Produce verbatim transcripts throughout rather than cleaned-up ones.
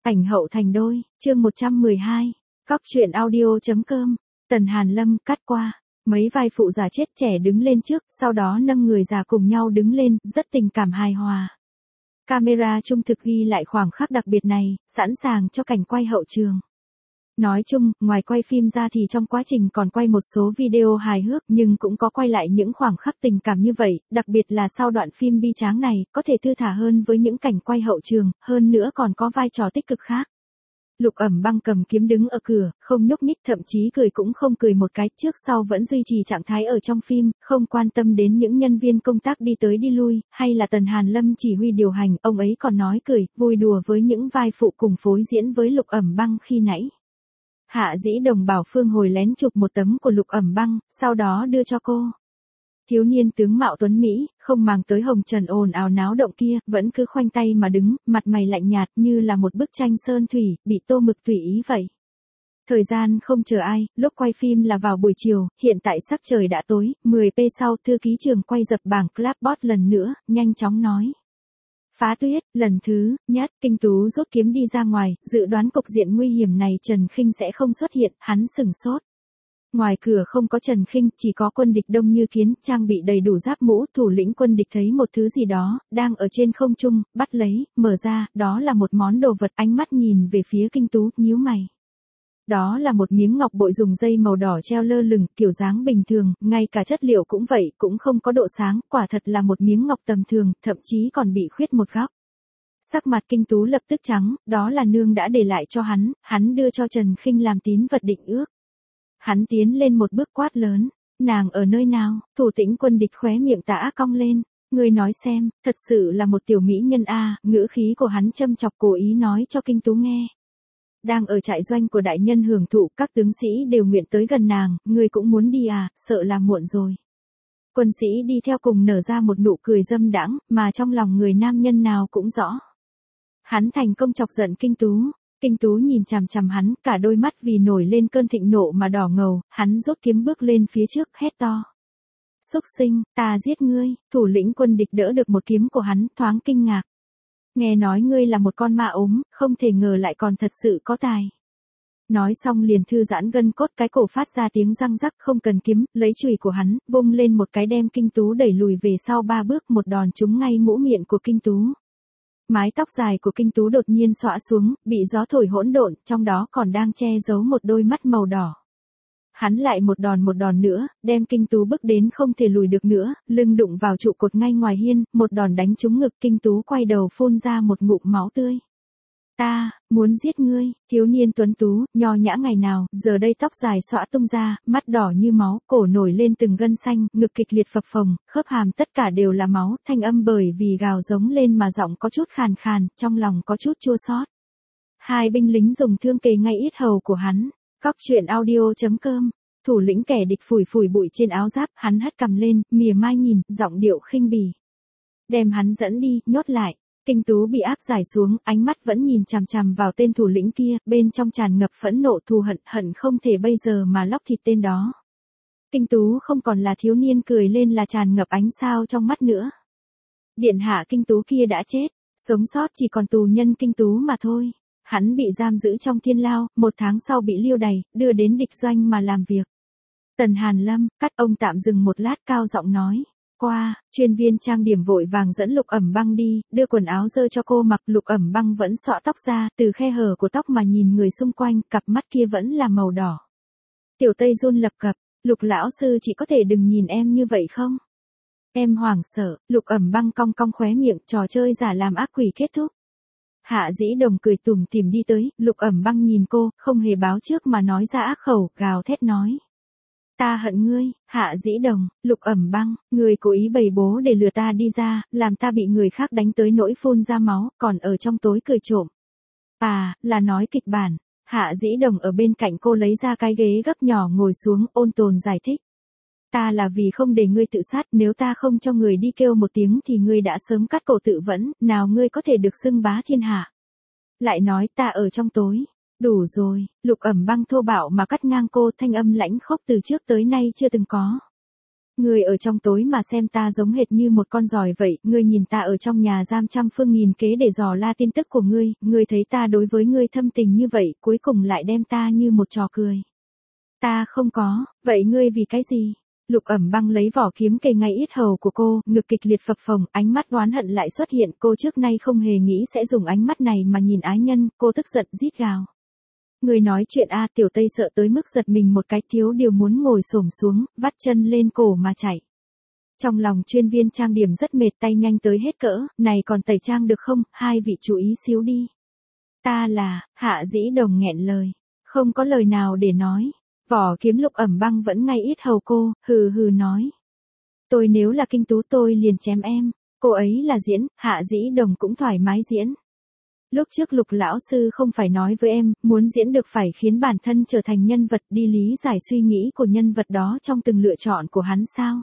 Ảnh hậu thành đôi, chương một trăm mười hai, Cóc truyện audio.com, Tần Hàn Lâm cắt qua, mấy vai phụ già chết trẻ đứng lên trước, sau đó nâng người già cùng nhau đứng lên, rất tình cảm hài hòa. Camera trung thực ghi lại khoảng khắc đặc biệt này, sẵn sàng cho cảnh quay hậu trường. Nói chung, ngoài quay phim ra thì trong quá trình còn quay một số video hài hước nhưng cũng có quay lại những khoảng khắc tình cảm như vậy, đặc biệt là sau đoạn phim bi tráng này, có thể thư thả hơn với những cảnh quay hậu trường, hơn nữa còn có vai trò tích cực khác. Lục Ẩm Băng cầm kiếm đứng ở cửa, không nhúc nhích, thậm chí cười cũng không cười một cái, trước sau vẫn duy trì trạng thái ở trong phim, không quan tâm đến những nhân viên công tác đi tới đi lui, hay là Tần Hàn Lâm chỉ huy điều hành, ông ấy còn nói cười, vui đùa với những vai phụ cùng phối diễn với Lục Ẩm Băng khi nãy. Hạ Dĩ Đồng bảo Phương Hồi lén chụp một tấm của Lục Ẩm Băng, sau đó đưa cho cô. Thiếu niên tướng mạo tuấn Mỹ, không màng tới hồng trần ồn ào náo động kia, vẫn cứ khoanh tay mà đứng, mặt mày lạnh nhạt như là một bức tranh sơn thủy, bị tô mực tùy ý vậy. Thời gian không chờ ai, lúc quay phim là vào buổi chiều, hiện tại sắc trời đã tối, mười phút sau thư ký trường quay dập bảng clapboard lần nữa, nhanh chóng nói. Phá tuyết, lần thứ nhất, Kinh Tú rút kiếm đi ra ngoài, dự đoán cục diện nguy hiểm này Trần Khinh sẽ không xuất hiện, hắn sửng sốt. Ngoài cửa không có Trần Khinh, chỉ có quân địch đông như kiến, trang bị đầy đủ giáp mũ, thủ lĩnh quân địch thấy một thứ gì đó, đang ở trên không trung, bắt lấy, mở ra, đó là một món đồ vật, ánh mắt nhìn về phía Kinh Tú, nhíu mày. Đó là một miếng ngọc bội dùng dây màu đỏ treo lơ lửng, kiểu dáng bình thường, ngay cả chất liệu cũng vậy, cũng không có độ sáng, quả thật là một miếng ngọc tầm thường, thậm chí còn bị khuyết một góc. Sắc mặt Kinh Tú lập tức trắng, đó là nương đã để lại cho hắn, hắn đưa cho Trần Khinh làm tín vật định ước. Hắn tiến lên một bước quát lớn, nàng ở nơi nào, thủ tĩnh quân địch khóe miệng tả cong lên, ngươi nói xem, thật sự là một tiểu mỹ nhân a, à, ngữ khí của hắn châm chọc cố ý nói cho Kinh Tú nghe. Đang ở trại doanh của đại nhân hưởng thụ, các tướng sĩ đều nguyện tới gần nàng, ngươi cũng muốn đi à, sợ là muộn rồi. Quân sĩ đi theo cùng nở ra một nụ cười dâm đãng, mà trong lòng người nam nhân nào cũng rõ. Hắn thành công chọc giận Kinh Tú. Kinh Tú nhìn chằm chằm hắn, cả đôi mắt vì nổi lên cơn thịnh nộ mà đỏ ngầu, hắn rút kiếm bước lên phía trước, hét to. Xúc sinh, ta giết ngươi, thủ lĩnh quân địch đỡ được một kiếm của hắn, thoáng kinh ngạc. Nghe nói ngươi là một con ma ốm, không thể ngờ lại còn thật sự có tài. Nói xong liền thư giãn gân cốt, cái cổ phát ra tiếng răng rắc, không cần kiếm, lấy chùy của hắn, vung lên một cái đem Kinh Tú đẩy lùi về sau ba bước, một đòn trúng ngay mũ miệng của Kinh Tú. Mái tóc dài của Kinh Tú đột nhiên xõa xuống, bị gió thổi hỗn độn, trong đó còn đang che giấu một đôi mắt màu đỏ. Hắn lại một đòn một đòn nữa, đem Kinh Tú bước đến không thể lùi được nữa, lưng đụng vào trụ cột ngay ngoài hiên, một đòn đánh trúng ngực, Kinh Tú quay đầu phun ra một ngụm máu tươi. Ta, muốn giết ngươi, thiếu niên tuấn tú, nho nhã ngày nào, giờ đây tóc dài xõa tung ra, mắt đỏ như máu, cổ nổi lên từng gân xanh, ngực kịch liệt phập phồng, khớp hàm tất cả đều là máu, thanh âm bởi vì gào giống lên mà giọng có chút khàn khàn, trong lòng có chút chua xót. Hai binh lính dùng thương kề ngay yết hầu của hắn. Cóc truyện audio.com, thủ lĩnh kẻ địch phủi phủi bụi trên áo giáp, hắn hất cằm lên, mỉa mai nhìn, giọng điệu khinh bỉ. Đem hắn dẫn đi, nhốt lại. Kinh Tú bị áp giải xuống, ánh mắt vẫn nhìn chằm chằm vào tên thủ lĩnh kia, bên trong tràn ngập phẫn nộ thù hận, hận không thể bây giờ mà lóc thịt tên đó. Kinh Tú không còn là thiếu niên cười lên là tràn ngập ánh sao trong mắt nữa. Điện hạ Kinh Tú kia đã chết, sống sót chỉ còn tù nhân Kinh Tú mà thôi. Hắn bị giam giữ trong thiên lao, một tháng sau bị liêu đày, đưa đến địch doanh mà làm việc. Tần Hàn Lâm, cắt ông tạm dừng một lát cao giọng nói. Qua, chuyên viên trang điểm vội vàng dẫn Lục Ẩm Băng đi, đưa quần áo dơ cho cô mặc. Lục Ẩm Băng vẫn xõa tóc ra, từ khe hở của tóc mà nhìn người xung quanh, cặp mắt kia vẫn là màu đỏ. Tiểu Tây run lập cập, Lục lão sư chỉ có thể đừng nhìn em như vậy không? Em hoảng sợ, Lục Ẩm Băng cong cong khóe miệng, trò chơi giả làm ác quỷ kết thúc. Hạ Dĩ Đồng cười tủm tỉm đi tới, Lục Ẩm Băng nhìn cô, không hề báo trước mà nói ra ác khẩu, gào thét nói. Ta hận ngươi, Hạ Dĩ Đồng, Lục Ẩm Băng, người cố ý bày bố để lừa ta đi ra, làm ta bị người khác đánh tới nỗi phun ra máu, còn ở trong tối cười trộm. À, là nói kịch bản. Hạ Dĩ Đồng ở bên cạnh cô lấy ra cái ghế gấp nhỏ ngồi xuống, ôn tồn giải thích. Ta là vì không để ngươi tự sát, nếu ta không cho người đi kêu một tiếng thì ngươi đã sớm cắt cổ tự vẫn, nào ngươi có thể được xưng bá thiên hạ. Lại nói ta ở trong tối. Đủ rồi, Lục Ẩm Băng thô bạo mà cắt ngang cô, thanh âm lãnh khốc từ trước tới nay chưa từng có. Ngươi ở trong tối mà xem ta giống hệt như một con giòi vậy, ngươi nhìn ta ở trong nhà giam trăm phương nghìn kế để dò la tin tức của ngươi, ngươi thấy ta đối với ngươi thâm tình như vậy, cuối cùng lại đem ta như một trò cười. Ta không có, vậy ngươi vì cái gì? Lục Ẩm Băng lấy vỏ kiếm kề ngay yết hầu của cô, ngực kịch liệt phập phồng, ánh mắt oán hận lại xuất hiện, cô trước nay không hề nghĩ sẽ dùng ánh mắt này mà nhìn ái nhân, cô tức giận rít gào. Người nói chuyện a, Tiểu Tây sợ tới mức giật mình một cái, thiếu điều muốn ngồi xổm xuống, vắt chân lên cổ mà chạy. Trong lòng chuyên viên trang điểm rất mệt, tay nhanh tới hết cỡ, này còn tẩy trang được không, hai vị chú ý xíu đi. Ta là, Hạ Dĩ Đồng nghẹn lời, không có lời nào để nói. Vỏ kiếm Lục Ẩm Băng vẫn ngay yết hầu cô, hừ hừ nói. Tôi nếu là Kinh Tú tôi liền chém em, cô ấy là diễn, Hạ Dĩ Đồng cũng thoải mái diễn. Lúc trước Lục lão sư không phải nói với em, muốn diễn được phải khiến bản thân trở thành nhân vật, đi lý giải suy nghĩ của nhân vật đó trong từng lựa chọn của hắn sao?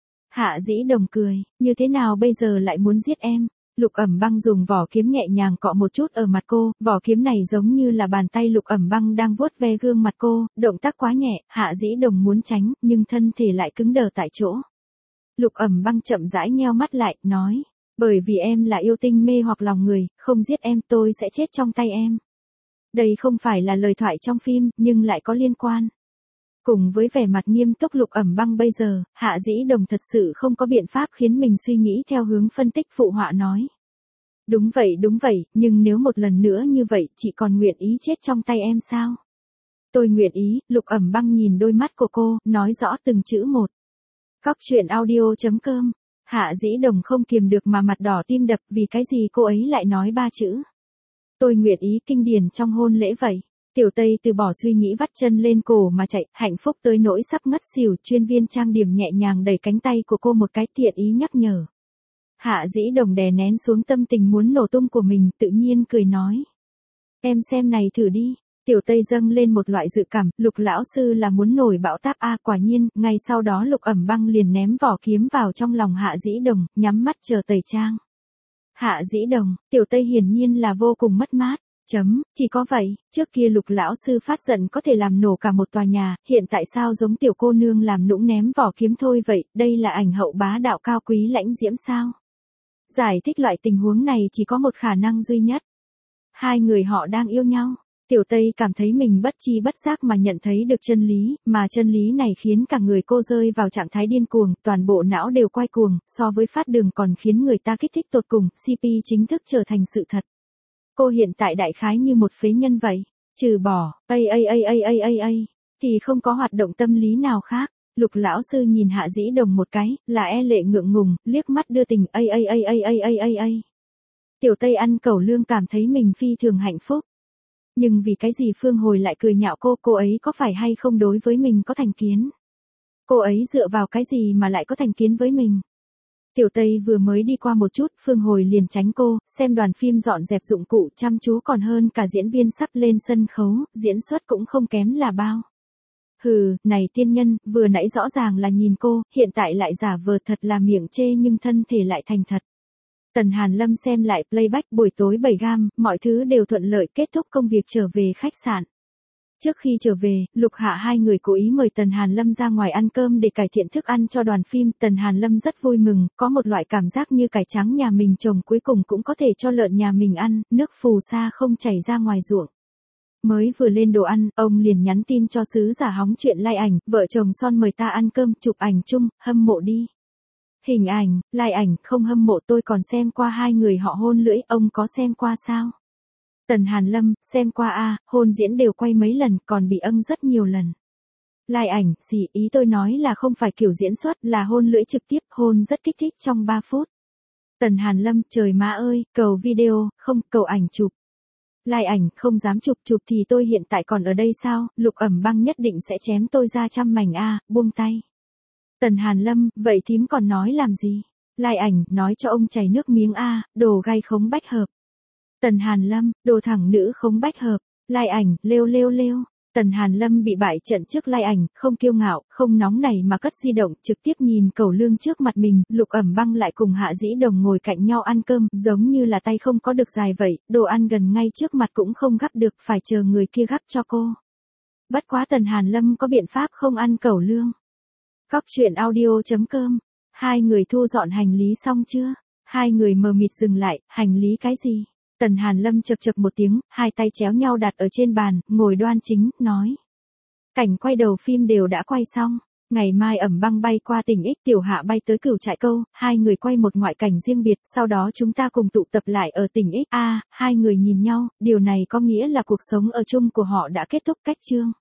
Hạ Dĩ Đồng cười, như thế nào bây giờ lại muốn giết em? Lục Ẩm Băng dùng vỏ kiếm nhẹ nhàng cọ một chút ở mặt cô, vỏ kiếm này giống như là bàn tay Lục Ẩm Băng đang vuốt ve gương mặt cô, động tác quá nhẹ, Hạ Dĩ Đồng muốn tránh, nhưng thân thể lại cứng đờ tại chỗ. Lục Ẩm Băng chậm rãi nheo mắt lại, nói, bởi vì em là yêu tinh mê hoặc lòng người, không giết em tôi sẽ chết trong tay em. Đây không phải là lời thoại trong phim, nhưng lại có liên quan. Cùng với vẻ mặt nghiêm túc Lục Ẩm Băng bây giờ, Hạ Dĩ Đồng thật sự không có biện pháp khiến mình suy nghĩ theo hướng phân tích phụ họa nói. Đúng vậy đúng vậy, nhưng nếu một lần nữa như vậy, chị còn nguyện ý chết trong tay em sao? Tôi nguyện ý, Lục Ẩm Băng nhìn đôi mắt của cô, nói rõ từng chữ một. Cóc truyện audio chấm com. Hạ Dĩ Đồng không kiềm được mà mặt đỏ tim đập, vì cái gì cô ấy lại nói ba chữ. Tôi nguyện ý, kinh điển trong hôn lễ vậy. Tiểu Tây từ bỏ suy nghĩ vắt chân lên cổ mà chạy, hạnh phúc tới nỗi sắp ngất xỉu, chuyên viên trang điểm nhẹ nhàng đẩy cánh tay của cô một cái, tiện ý nhắc nhở. Hạ Dĩ Đồng đè nén xuống tâm tình muốn nổ tung của mình, tự nhiên cười nói. Em xem này thử đi. Tiểu Tây dâng lên một loại dự cảm, Lục lão sư là muốn nổi bão táp a, quả nhiên, ngay sau đó Lục Ẩm Băng liền ném vỏ kiếm vào trong lòng Hạ Dĩ Đồng, nhắm mắt chờ tẩy trang. Hạ Dĩ Đồng, Tiểu Tây hiển nhiên là vô cùng mất mát. Chấm, chỉ có vậy, trước kia Lục lão sư phát giận có thể làm nổ cả một tòa nhà, hiện tại sao giống tiểu cô nương làm nũng ném vỏ kiếm thôi vậy, đây là ảnh hậu bá đạo cao quý lãnh diễm sao? Giải thích loại tình huống này chỉ có một khả năng duy nhất. Hai người họ đang yêu nhau. Tiểu Tây cảm thấy mình bất chi bất giác mà nhận thấy được chân lý, mà chân lý này khiến cả người cô rơi vào trạng thái điên cuồng, toàn bộ não đều quay cuồng, so với phát đường còn khiến người ta kích thích tột cùng, xê pê chính thức trở thành sự thật. Cô hiện tại đại khái như một phế nhân vậy, trừ bỏ, a a a a a a a, thì không có hoạt động tâm lý nào khác. Lục lão sư nhìn Hạ Dĩ Đồng một cái, là e lệ ngượng ngùng, liếc mắt đưa tình, a a a a a a a a. Tiểu Tây ăn cẩu lương cảm thấy mình phi thường hạnh phúc. Nhưng vì cái gì Phương Hồi lại cười nhạo cô, cô ấy có phải hay không đối với mình có thành kiến? Cô ấy dựa vào cái gì mà lại có thành kiến với mình? Tiểu Tây vừa mới đi qua một chút, Phương Hồi liền tránh cô, xem đoàn phim dọn dẹp dụng cụ chăm chú còn hơn cả diễn viên sắp lên sân khấu, diễn xuất cũng không kém là bao. Hừ, này tiên nhân, vừa nãy rõ ràng là nhìn cô, hiện tại lại giả vờ thật là miệng chê nhưng thân thể lại thành thật. Tần Hàn Lâm xem lại playback buổi tối bảy gam, mọi thứ đều thuận lợi, kết thúc công việc trở về khách sạn. Trước khi trở về, Lục Hạ hai người cố ý mời Tần Hàn Lâm ra ngoài ăn cơm để cải thiện thức ăn cho đoàn phim. Tần Hàn Lâm rất vui mừng, có một loại cảm giác như cải trắng nhà mình trồng cuối cùng cũng có thể cho lợn nhà mình ăn, nước phù sa không chảy ra ngoài ruộng. Mới vừa lên đồ ăn, ông liền nhắn tin cho sứ giả hóng chuyện like ảnh, vợ chồng son mời ta ăn cơm, chụp ảnh chung, hâm mộ đi. Hình ảnh, like ảnh, không hâm mộ tôi còn xem qua hai người họ hôn lưỡi, ông có xem qua sao? Tần Hàn Lâm, xem qua a, hôn diễn đều quay mấy lần, còn bị âng rất nhiều lần. Like ảnh, xì, ý tôi nói là không phải kiểu diễn xuất, là hôn lưỡi trực tiếp, hôn rất kích thích trong ba phút. Tần Hàn Lâm, trời má ơi, cầu video, không, cầu ảnh chụp. Like ảnh, không dám chụp, chụp thì tôi hiện tại còn ở đây sao, Lục Ẩm Băng nhất định sẽ chém tôi ra trăm mảnh a, buông tay. Tần Hàn Lâm, vậy thím còn nói làm gì? Like ảnh, nói cho ông chảy nước miếng a, đồ gai khống bách hợp. Tần Hàn Lâm, đồ thẳng nữ khống bách hợp. Like ảnh, lêu lêu lêu. Tần Hàn Lâm bị bại trận trước like ảnh, không kiêu ngạo, không nóng nảy mà cất di động, trực tiếp nhìn cẩu lương trước mặt mình. Lục Ẩm Băng lại cùng Hạ Dĩ Đồng ngồi cạnh nhau ăn cơm, giống như là tay không có được dài vậy, đồ ăn gần ngay trước mặt cũng không gắp được, phải chờ người kia gắp cho cô. Bất quá Tần Hàn Lâm có biện pháp không ăn cẩu lương. Cóc truyện audio chấm com. Hai người thu dọn hành lý xong chưa? Hai người mờ mịt dừng lại, hành lý cái gì? Tần Hàn Lâm chập chập một tiếng, hai tay chéo nhau đặt ở trên bàn, ngồi đoan chính, nói. Cảnh quay đầu phim đều đã quay xong. Ngày mai Ẩm Băng bay qua tỉnh X, Tiểu Hạ bay tới Cửu Trại Câu, hai người quay một ngoại cảnh riêng biệt, sau đó chúng ta cùng tụ tập lại ở tỉnh X. A, hai người nhìn nhau, điều này có nghĩa là cuộc sống ở chung của họ đã kết thúc cách chương.